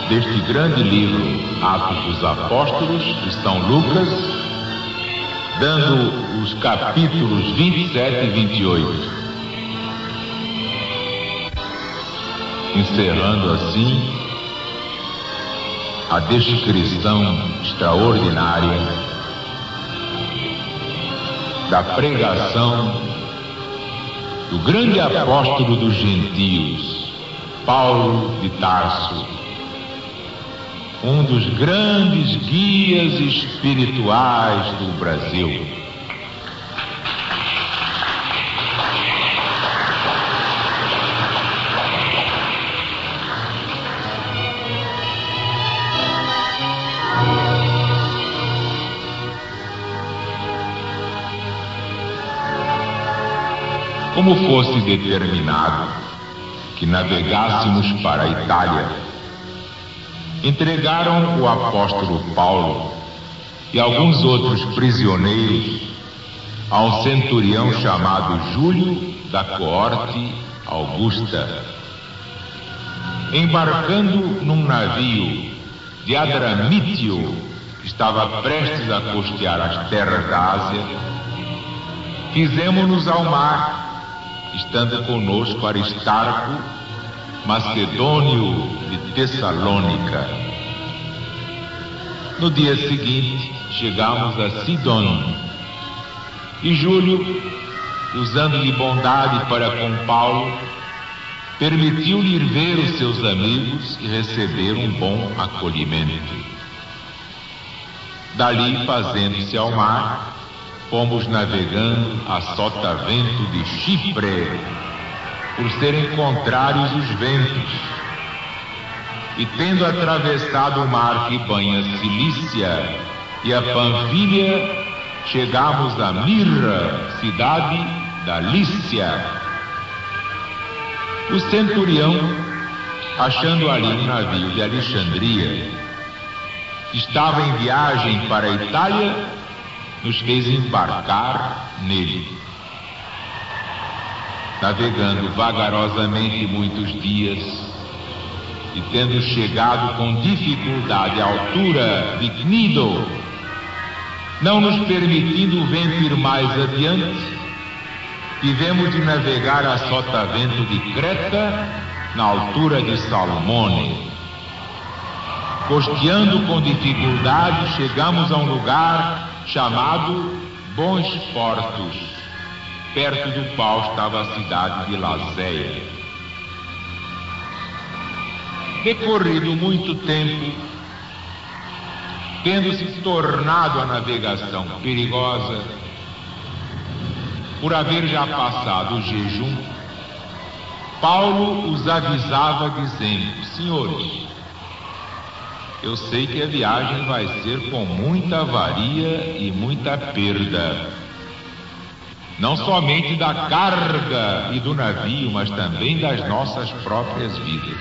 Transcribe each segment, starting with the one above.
deste grande livro, Atos dos Apóstolos, de São Lucas, dando os capítulos 27 e 28. Encerrando assim a descrição extraordinária da pregação do grande apóstolo dos gentios, Paulo de Tarso, um dos grandes guias espirituais do Brasil. Como fosse determinado que navegássemos para a Itália, entregaram o apóstolo Paulo e alguns outros prisioneiros a um centurião chamado Júlio da coorte Augusta. Embarcando num navio de Adramítio, que estava prestes a costear as terras da Ásia, fizemo-nos ao mar, estando conosco Aristarco, macedônio de Tessalônica. No dia seguinte, chegamos a Sidon, e Júlio, usando de bondade para com Paulo, permitiu-lhe ir ver os seus amigos e receber um bom acolhimento. Dali, fazendo-se ao mar, fomos navegando a sotavento de Chipre, por serem contrários os ventos, e tendo atravessado o mar que banha a Cilícia e a Panfilha, chegamos a Mirra, cidade da Lícia. O centurião, achando ali um navio de Alexandria, que estava em viagem para a Itália, nos fez embarcar nele. Navegando vagarosamente muitos dias, e tendo chegado com dificuldade à altura de Cnido, não nos permitindo o vento ir mais adiante, tivemos de navegar a sotavento de Creta, na altura de Salmone. Costeando com dificuldade, chegamos a um lugar chamado Bons Portos. Perto do qual estava a cidade de Lazéia. Decorrido muito tempo, tendo-se tornado a navegação perigosa, por haver já passado o jejum, Paulo os avisava dizendo: senhores, eu sei que a viagem vai ser com muita avaria e muita perda, não somente da carga e do navio, mas também das nossas próprias vidas.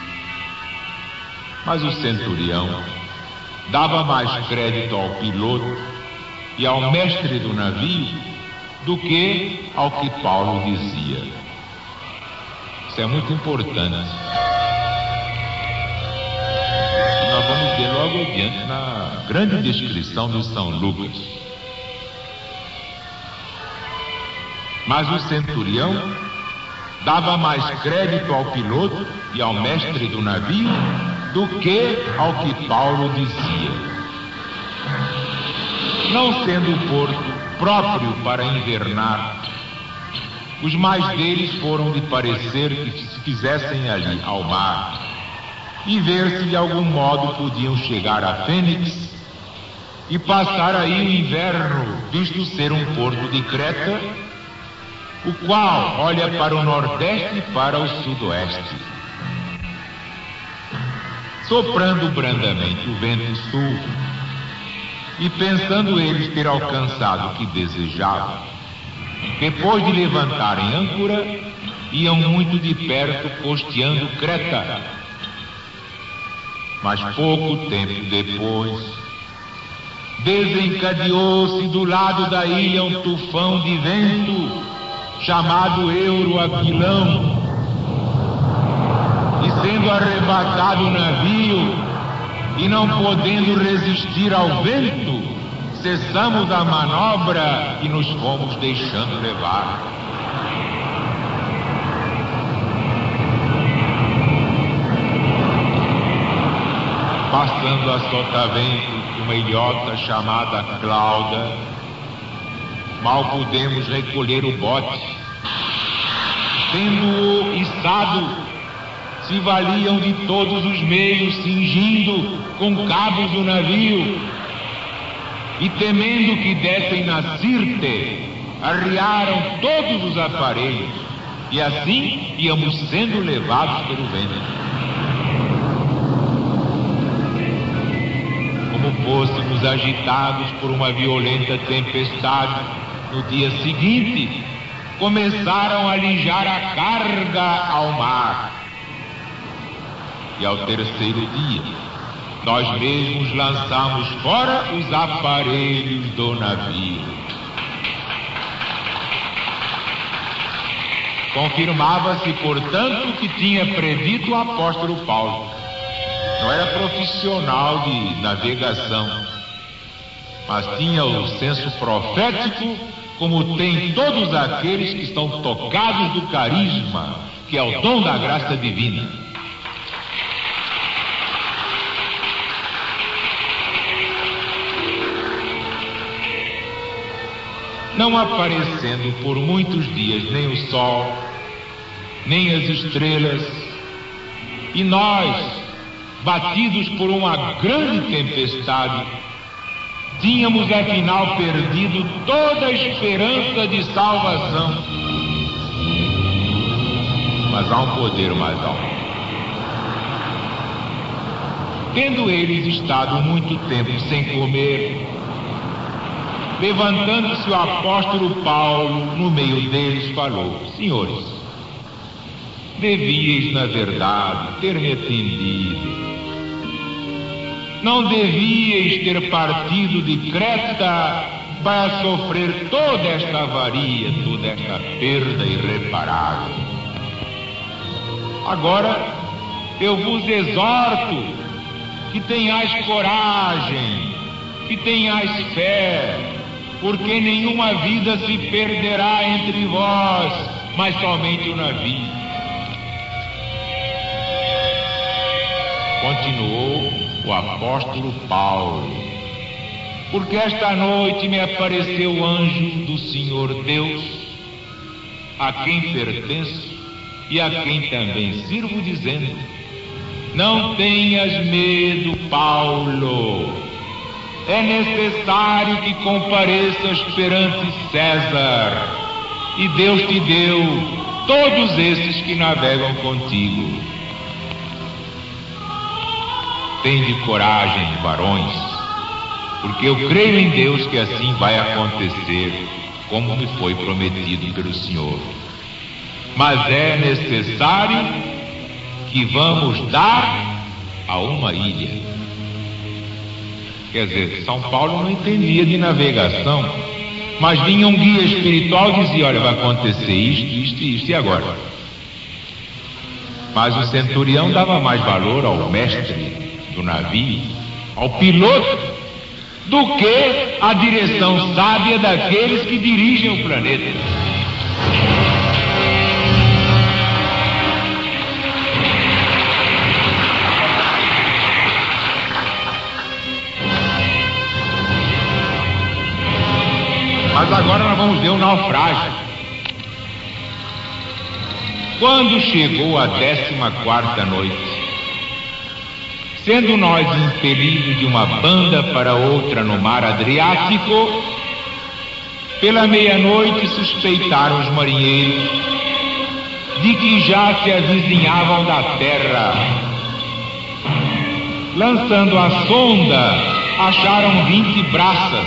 Mas o centurião dava mais crédito ao piloto e ao mestre do navio do que ao que Paulo dizia. Isso é muito importante. Nós vamos ver logo adiante na grande descrição de São Lucas. Mas o centurião dava mais crédito ao piloto e ao mestre do navio do que ao que Paulo dizia. Não sendo o porto próprio para invernar, os mais deles foram de parecer que se fizessem ali ao mar e ver se de algum modo podiam chegar a Fênix e passar aí o inverno, visto ser um porto de Creta, o qual olha para o nordeste e para o sudoeste. Soprando brandamente o vento sul, e pensando eles ter alcançado o que desejavam, depois de levantarem âncora, iam muito de perto costeando Creta. Mas pouco tempo depois, desencadeou-se do lado da ilha um tufão de vento chamado Euroaquilão, e tendo arrebatado o navio e não podendo resistir ao vento, cessamos a manobra e nos fomos deixando levar. Passando a sotavento uma ilhota chamada Clauda, mal pudemos recolher o bote. Tendo-o içado, se valiam de todos os meios, cingindo com cabos o navio, e temendo que dessem na Sirte, arriaram todos os aparelhos, e assim íamos sendo levados pelo vento. Como fôssemos agitados por uma violenta tempestade, no dia seguinte, começaram a lijar a carga ao mar. E ao terceiro dia, nós mesmos lançamos fora os aparelhos do navio. Confirmava-se, portanto, que tinha predito o apóstolo Paulo. Não era profissional de navegação, mas tinha o senso profético, como tem todos aqueles que estão tocados do carisma, que é o dom da graça divina. Não aparecendo por muitos dias nem o sol, nem as estrelas, e nós, batidos por uma grande tempestade, tínhamos afinal perdido toda a esperança de salvação. Mas há um poder mais alto. Tendo eles estado muito tempo sem comer, levantando-se o apóstolo Paulo no meio deles, falou: Senhores, devíeis, na verdade, ter-me atendido. Não devíeis ter partido de Creta para sofrer toda esta avaria, toda esta perda irreparável. Agora, eu vos exorto que tenhais coragem, que tenhais fé, porque nenhuma vida se perderá entre vós, mas somente o navio. Continuou o apóstolo Paulo: porque esta noite me apareceu o anjo do Senhor Deus, a quem pertenço e a quem também sirvo, dizendo: não tenhas medo, Paulo, é necessário que compareças perante César, e Deus te deu todos esses que navegam contigo. Tende coragem, varões, porque eu creio em Deus que assim vai acontecer, como me foi prometido pelo Senhor. Mas é necessário que vamos dar a uma ilha. Quer dizer, São Paulo não entendia de navegação, mas vinha um guia espiritual e dizia: olha, vai acontecer isto, e agora? Mas o centurião dava mais valor ao mestre do navio, ao piloto, do que a direção sábia daqueles que dirigem o planeta. Mas agora nós vamos ver o naufrágio. Quando chegou a 14ª noite, sendo nós impelidos de uma banda para outra no mar Adriático, pela meia-noite suspeitaram os marinheiros de que já se avizinhavam da terra. Lançando a sonda, acharam 20 braças.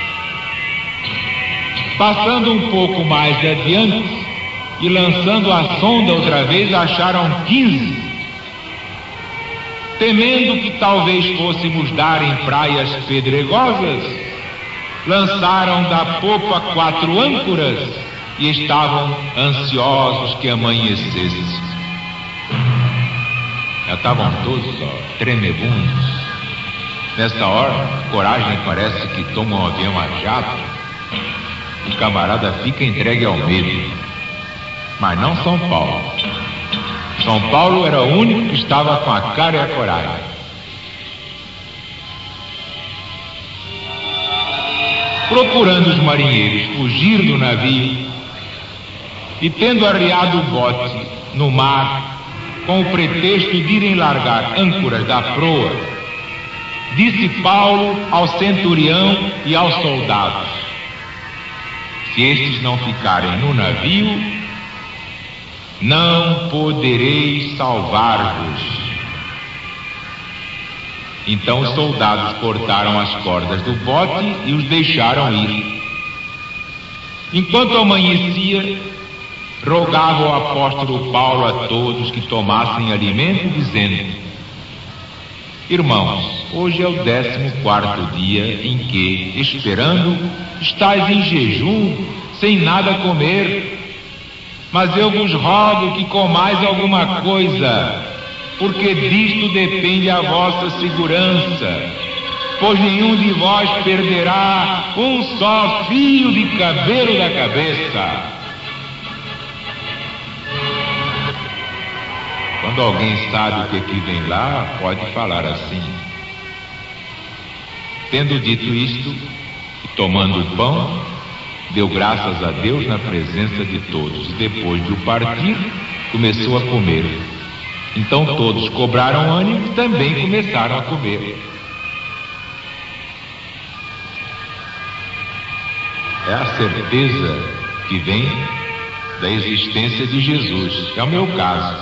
Passando um pouco mais adiante e lançando a sonda outra vez, acharam 15. Temendo que talvez fôssemos dar em praias pedregosas, lançaram da popa 4 âncoras e estavam ansiosos que amanhecesse. Já estavam todos tremebundos. Nessa hora, coragem parece que toma um avião a jato. O camarada fica entregue ao medo. Mas não São Paulo. São Paulo era o único que estava com a cara e a coragem. Procurando os marinheiros fugir do navio e tendo arriado o bote no mar com o pretexto de irem largar âncoras da proa, disse Paulo ao centurião e aos soldados: se estes não ficarem no navio, não podereis salvar-vos. Então os soldados cortaram as cordas do bote e os deixaram ir. Enquanto amanhecia, rogava o apóstolo Paulo a todos que tomassem alimento, dizendo: irmãos, hoje é o 14º dia em que, esperando, estáis em jejum, sem nada comer. Mas eu vos rogo que comais alguma coisa, porque disto depende a vossa segurança, pois nenhum de vós perderá um só fio de cabelo da cabeça. Quando alguém sabe o que vem lá, pode falar assim. Tendo dito isto, e tomando o pão, deu graças a Deus na presença de todos, e depois de o partir, começou a comer. Então todos cobraram ânimo e também começaram a comer. É a certeza que vem da existência de Jesus. É o meu caso.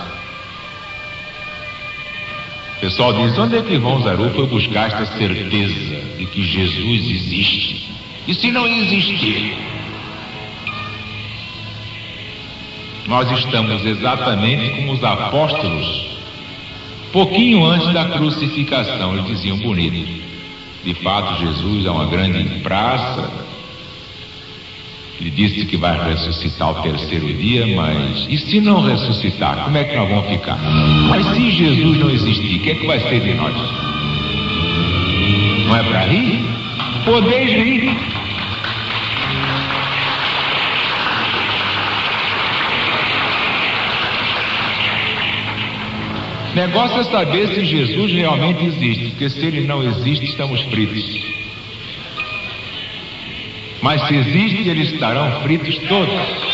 O pessoal diz: onde é que João Zaru foi buscar esta certeza de que Jesus existe? E se não existir? Nós estamos exatamente como os apóstolos, pouquinho antes da crucificação. Eles diziam bonito: de fato, Jesus é uma grande praça. Ele disse que vai ressuscitar ao 3º dia, mas e se não ressuscitar, como é que nós vamos ficar? Mas se Jesus não existir, o que é que vai ser de nós? Não é para rir? Podeis rir. Negócio é saber se Jesus realmente existe, porque se ele não existe, estamos fritos. Mas se existe, eles estarão fritos todos.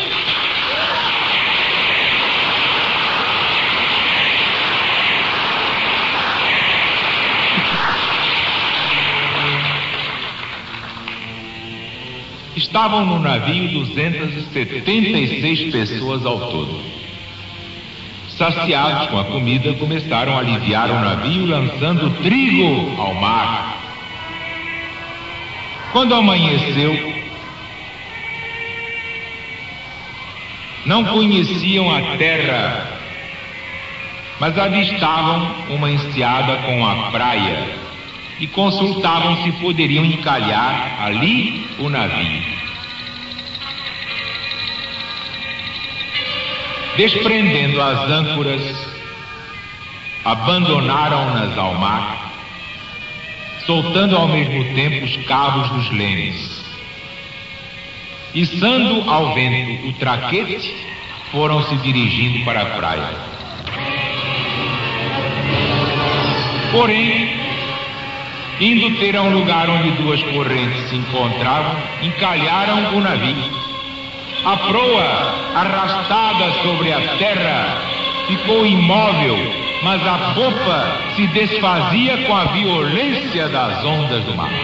Estavam no navio 276 pessoas ao todo. Saciados com a comida, começaram a aliviar o navio, lançando trigo ao mar. Quando amanheceu, não conheciam a terra, mas avistavam uma enseada com a praia e consultavam se poderiam encalhar ali o navio. Desprendendo as âncoras, abandonaram-nas ao mar, soltando ao mesmo tempo os cabos dos lemes. Içando ao vento o traquete, foram se dirigindo para a praia. Porém, indo ter a um lugar onde duas correntes se encontravam, encalharam o navio. A proa, arrastada sobre a terra, ficou imóvel, mas a popa se desfazia com a violência das ondas do mar.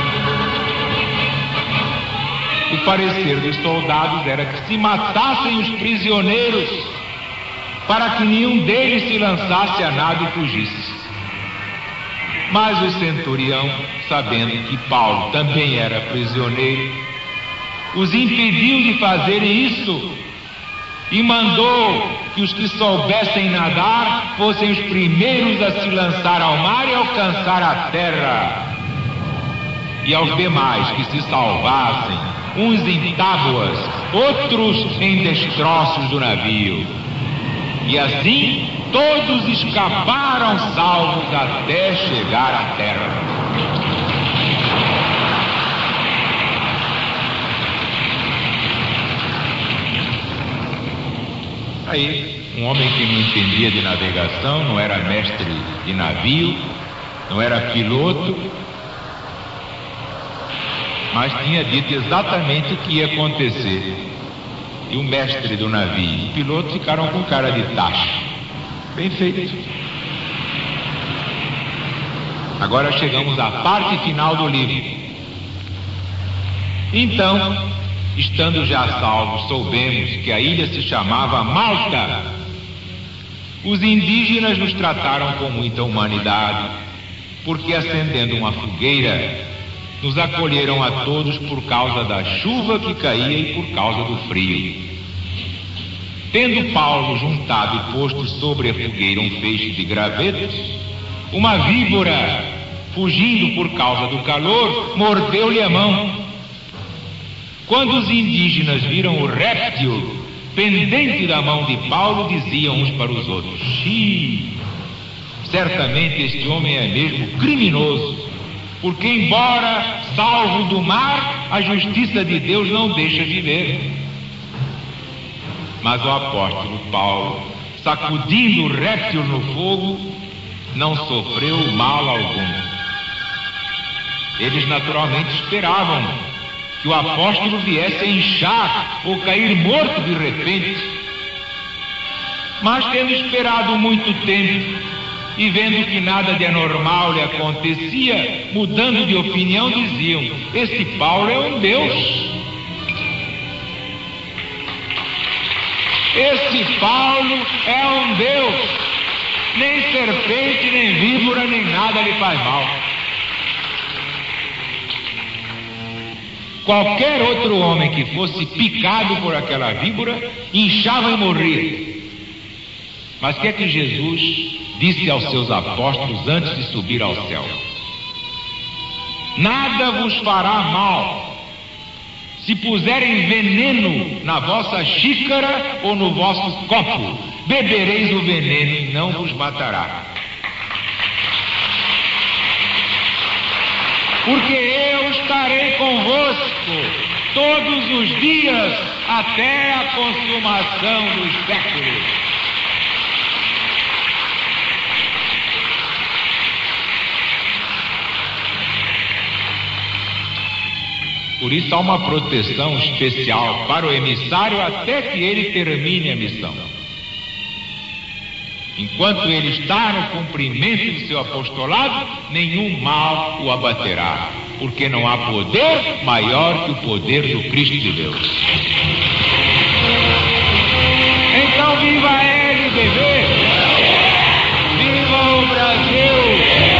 O parecer dos soldados era que se matassem os prisioneiros, para que nenhum deles se lançasse a nado e fugisse. Mas o centurião, sabendo que Paulo também era prisioneiro, os impediu de fazerem isso e mandou que os que soubessem nadar fossem os primeiros a se lançar ao mar e alcançar a terra, e aos demais que se salvassem, uns em tábuas, outros em destroços do navio. E assim todos escaparam salvos até chegar à terra. Aí, um homem que não entendia de navegação, não era mestre de navio, não era piloto, mas tinha dito exatamente o que ia acontecer. E o mestre do navio e o piloto ficaram com cara de tacho. Bem feito. Agora chegamos à parte final do livro. Então, estando já salvos, soubemos que a ilha se chamava Malta. Os indígenas nos trataram com muita humanidade, porque acendendo uma fogueira, nos acolheram a todos por causa da chuva que caía e por causa do frio. Tendo Paulo juntado e posto sobre a fogueira um feixe de gravetos, uma víbora, fugindo por causa do calor, mordeu-lhe a mão. Quando os indígenas viram o réptil pendente da mão de Paulo, diziam uns para os outros: "Xiii, certamente este homem é mesmo criminoso, porque embora salvo do mar, a justiça de Deus não deixa viver." Mas o apóstolo Paulo, sacudindo o réptil no fogo, não sofreu mal algum. Eles naturalmente esperavam que o apóstolo viesse a inchar ou cair morto de repente. Mas tendo esperado muito tempo e vendo que nada de anormal lhe acontecia, mudando de opinião, diziam: "Este Paulo é um Deus. Este Paulo é um Deus. Nem serpente, nem víbora, nem nada lhe faz mal." Qualquer outro homem que fosse picado por aquela víbora, inchava e morria. Mas o que é que Jesus disse aos seus apóstolos antes de subir ao céu? "Nada vos fará mal se puserem veneno na vossa xícara ou no vosso copo. Bebereis o veneno e não vos matará. Porque eu estarei convosco todos os dias até a consumação dos séculos." Por isso há uma proteção especial para o emissário até que ele termine a missão. Enquanto ele está no cumprimento do seu apostolado, nenhum mal o abaterá, porque não há poder maior que o poder do Cristo de Deus. Então viva a LBV! Viva o Brasil!